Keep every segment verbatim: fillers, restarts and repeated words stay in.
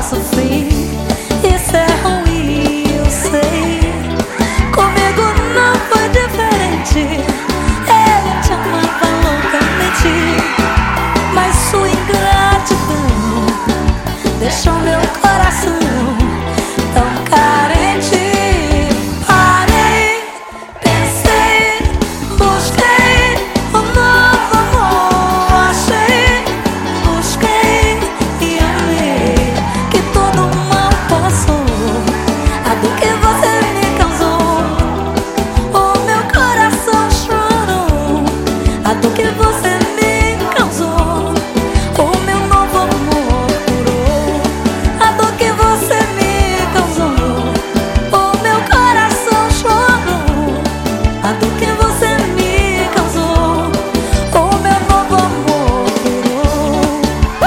nosso fim. Isso é ruim, eu sei. Comigo não foi diferente. Eu te amava loucamente, mas sua ingratidão deixou meu coração tão carente. Parei, pensei, busquei um novo amor. Achei, busquei e amei, que todo mal passou. A dor que você me causou, o meu coração chorou. A dor que você me causou, o meu novo amor curou. A dor que você me causou, o meu coração chorou. A dor que você me causou, o meu novo amor curou.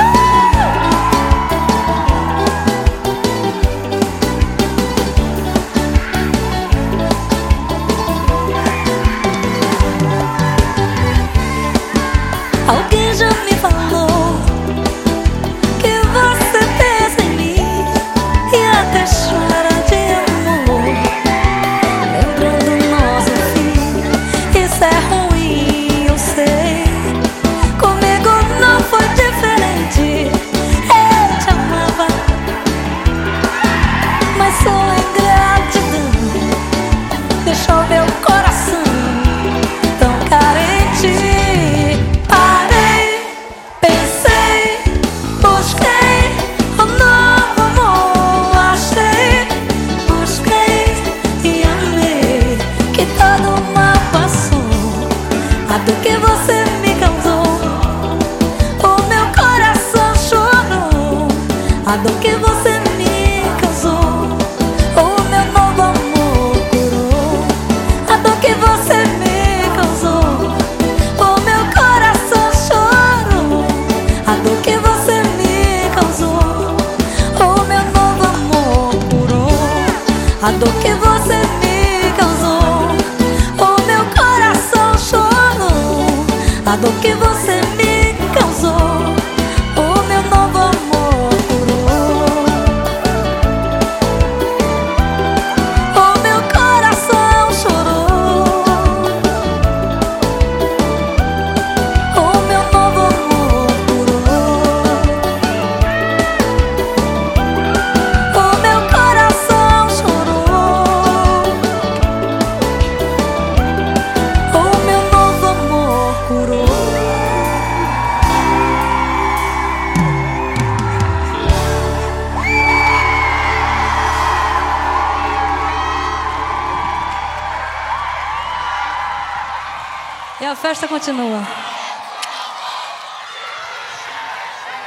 Alguém já me falou que você pensa em mim e até chora de amor, lembrando nosso fim. Isso é ruim, eu sei. Comigo não foi diferente. Eu te amava, mas sua ingratidão deixou meu coração tão carente. Parei, pensei, busquei um novo amor. Achei, busquei e amei, que todo mal passou. A dor que você me causou, o meu coração chorou. A dor que você me causou, o meu novo amor curou. A dor que você me causou, o meu coração chorou. A dor que você me causou, o meu novo amor curou. A dor que você me causou, o meu coração chorou. A dor que você me causou, o meu novo amor curou. O meu coração chorou, o meu novo amor curou. O meu coração chorou, o meu novo amor curou. E a festa continua.